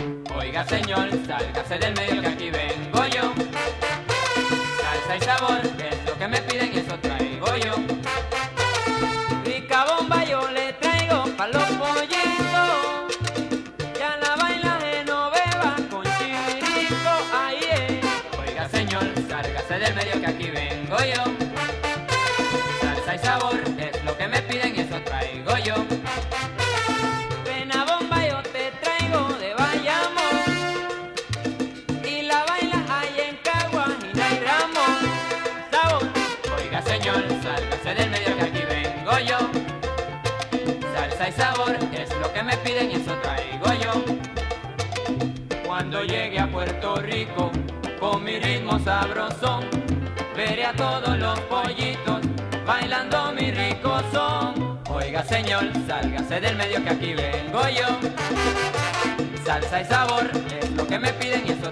Oiga señor, sálgase del medio que aquí vengo yo. Salsa y sabor, que es lo que me piden y eso traigo yo. Rica bomba yo le traigo pa' los pollitos. Ya la baila Genoveva con chirico, ahí es. Oiga señor, sálgase del medio que aquí vengo yo. Salsa y sabor, que es lo que me piden y eso traigo yo. Pena bomba yo te traigo de Bayamón. Y la baila ahí en Caguas y Nairamos. Sabor, oiga señor, sálgase del medio que aquí vengo yo. Salsa y sabor, es lo que me piden y eso traigo yo. Cuando llegue a Puerto Rico, con mi ritmo sabrosón, veré a todos los pollitos bailando mi rico son. Oiga señor, sálgase del medio que aquí vengo yo. Salsa y sabor, es lo que me piden y eso